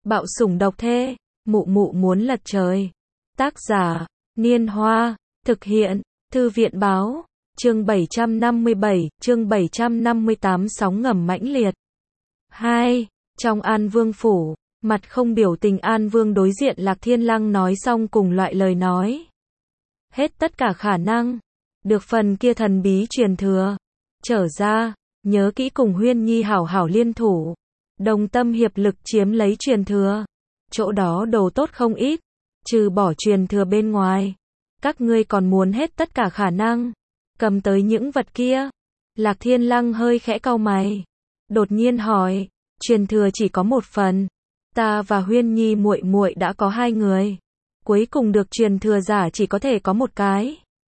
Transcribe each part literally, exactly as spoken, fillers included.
Bạo sủng độc thê, mụ mụ muốn lật trời. Tác giả, Niên Hoa, thực hiện, Thư viện Báo, chương bảy trăm năm mươi bảy, chương bảy trăm năm mươi tám sóng ngầm mãnh liệt. hai. Trong An Vương phủ, mặt không biểu tình An Vương đối diện Lạc Thiên Lăng nói xong cùng loại lời nói. Hết tất cả khả năng, được phần kia thần bí truyền thừa, trở ra, nhớ kỹ cùng Huyên Nhi hảo hảo liên thủ, đồng tâm hiệp lực chiếm lấy truyền thừa. Chỗ đó đồ tốt không ít, trừ bỏ truyền thừa bên ngoài, các ngươi còn muốn hết tất cả khả năng, cầm tới những vật kia. Lạc Thiên Lăng hơi khẽ cau mày, đột nhiên hỏi, truyền thừa chỉ có một phần, ta và Huyên Nhi muội muội đã có hai người, cuối cùng được truyền thừa giả chỉ có thể có một cái.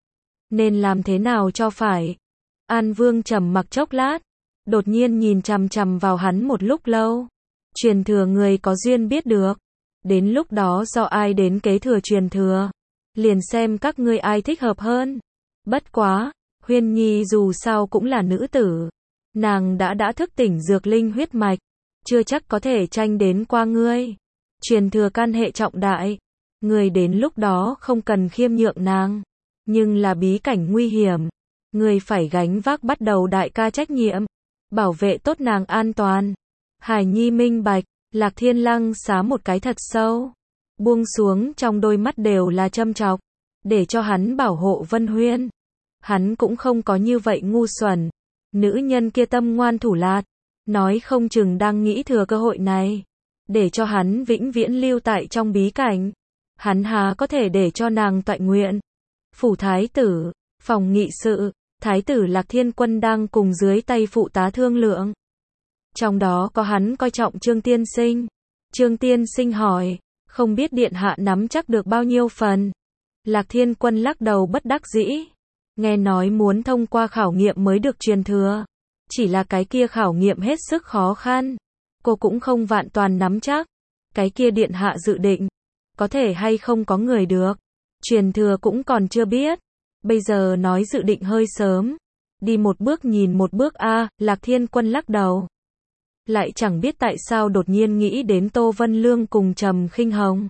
Nên làm thế nào cho phải? An Vương trầm mặc chốc lát, đột nhiên nhìn chằm chằm vào hắn một lúc lâu. Truyền thừa người có duyên biết được, đến lúc đó do ai đến kế thừa truyền thừa, liền xem các ngươi ai thích hợp hơn. Bất quá, Huyên Nhi dù sao cũng là nữ tử, nàng đã đã thức tỉnh dược linh huyết mạch, chưa chắc có thể tranh đến qua ngươi. Truyền thừa can hệ trọng đại, ngươi đến lúc đó không cần khiêm nhượng nàng, nhưng là bí cảnh nguy hiểm, ngươi phải gánh vác bắt đầu đại ca trách nhiệm, bảo vệ tốt nàng an toàn. Hải Nhi minh bạch. Lạc Thiên Lăng xá một cái thật sâu, buông xuống trong đôi mắt đều là châm chọc, để cho hắn bảo hộ Vân Huyên. Hắn cũng không có như vậy ngu xuẩn, nữ nhân kia tâm ngoan thủ lạt, nói không chừng đang nghĩ thừa cơ hội này, để cho hắn vĩnh viễn lưu tại trong bí cảnh. Hắn há có thể để cho nàng toại nguyện. Phủ thái tử, phòng nghị sự, thái tử Lạc Thiên Quân đang cùng dưới tay phụ tá thương lượng. Trong đó có hắn coi trọng Trương Tiên Sinh. Trương Tiên Sinh hỏi, không biết điện hạ nắm chắc được bao nhiêu phần. Lạc Thiên Quân lắc đầu bất đắc dĩ, nghe nói muốn thông qua khảo nghiệm mới được truyền thừa, chỉ là cái kia khảo nghiệm hết sức khó khăn, cô cũng không vạn toàn nắm chắc. Cái kia điện hạ dự định, có thể hay không có người được, truyền thừa cũng còn chưa biết, bây giờ nói dự định hơi sớm, đi một bước nhìn một bước a. Lạc Thiên Quân lắc đầu, lại chẳng biết tại sao đột nhiên nghĩ đến Tô Vân Lương cùng Trầm Khinh Hồng.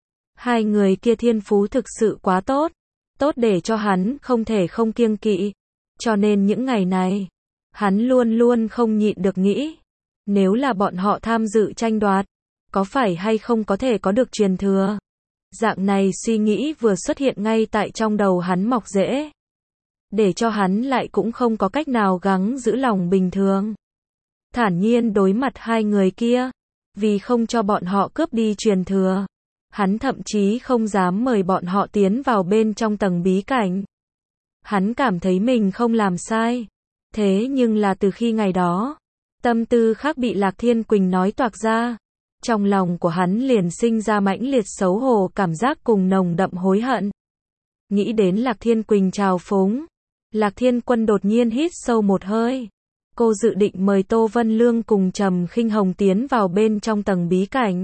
Hai người kia thiên phú thực sự quá tốt, tốt để cho hắn không thể không kiêng kỵ, cho nên những ngày này, hắn luôn luôn không nhịn được nghĩ, nếu là bọn họ tham dự tranh đoạt, có phải hay không có thể có được truyền thừa. Dạng này suy nghĩ vừa xuất hiện ngay tại trong đầu hắn mọc rễ, để cho hắn lại cũng không có cách nào gắng giữ lòng bình thường, thản nhiên đối mặt hai người kia. Vì không cho bọn họ cướp đi truyền thừa, hắn thậm chí không dám mời bọn họ tiến vào bên trong tầng bí cảnh. Hắn cảm thấy mình không làm sai, thế nhưng là từ khi ngày đó, tâm tư khác bị Lạc Thiên Quỳnh nói toạc ra, trong lòng của hắn liền sinh ra mãnh liệt xấu hổ cảm giác cùng nồng đậm hối hận. Nghĩ đến Lạc Thiên Quỳnh trào phúng, Lạc Thiên Quân đột nhiên hít sâu một hơi. Cô dự định mời Tô Vân Lương cùng Trầm Khinh Hồng tiến vào bên trong tầng bí cảnh.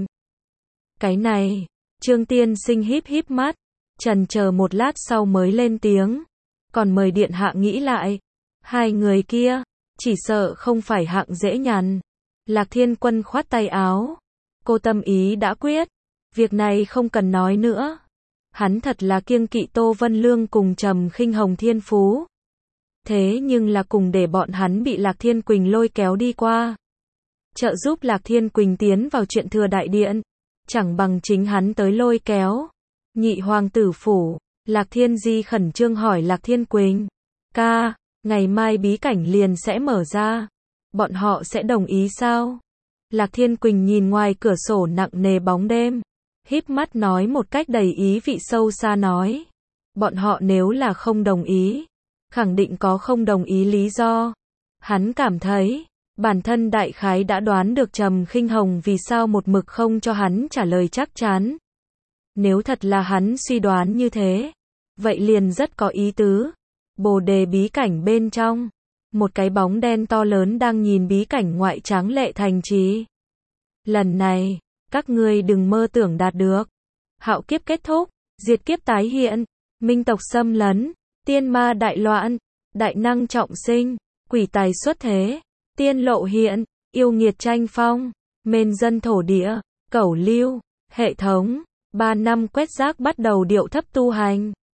Cái này, Trương Tiên Sinh híp híp mắt, chần chờ một lát sau mới lên tiếng, còn mời điện hạ nghĩ lại, hai người kia, chỉ sợ không phải hạng dễ nhằn. Lạc Thiên Quân khoát tay áo, cô tâm ý đã quyết, việc này không cần nói nữa. Hắn thật là kiêng kỵ Tô Vân Lương cùng Trầm Khinh Hồng thiên phú. Thế nhưng là cùng để bọn hắn bị Lạc Thiên Quỳnh lôi kéo đi qua, trợ giúp Lạc Thiên Quỳnh tiến vào chuyện thừa đại điện, chẳng bằng chính hắn tới lôi kéo. Nhị hoàng tử phủ, Lạc Thiên Di khẩn trương hỏi Lạc Thiên Quỳnh, ca, ngày mai bí cảnh liền sẽ mở ra, bọn họ sẽ đồng ý sao? Lạc Thiên Quỳnh nhìn ngoài cửa sổ nặng nề bóng đêm, híp mắt nói một cách đầy ý vị sâu xa nói, bọn họ nếu là không đồng ý, khẳng định có không đồng ý lý do. Hắn cảm thấy, bản thân đại khái đã đoán được Trầm Khinh Hồng vì sao một mực không cho hắn trả lời chắc chắn. Nếu thật là hắn suy đoán như thế, vậy liền rất có ý tứ. Bồ đề bí cảnh bên trong, một cái bóng đen to lớn đang nhìn bí cảnh ngoại tráng lệ thành trì. Lần này, các ngươi đừng mơ tưởng đạt được. Hạo kiếp kết thúc, diệt kiếp tái hiện, minh tộc xâm lấn, tiên ma đại loạn, đại năng trọng sinh, quỷ tài xuất thế, tiên lộ hiện, yêu nghiệt tranh phong, mên dân thổ địa, Cẩu lưu, hệ thống, ba năm quét rác bắt đầu điệu thấp tu hành.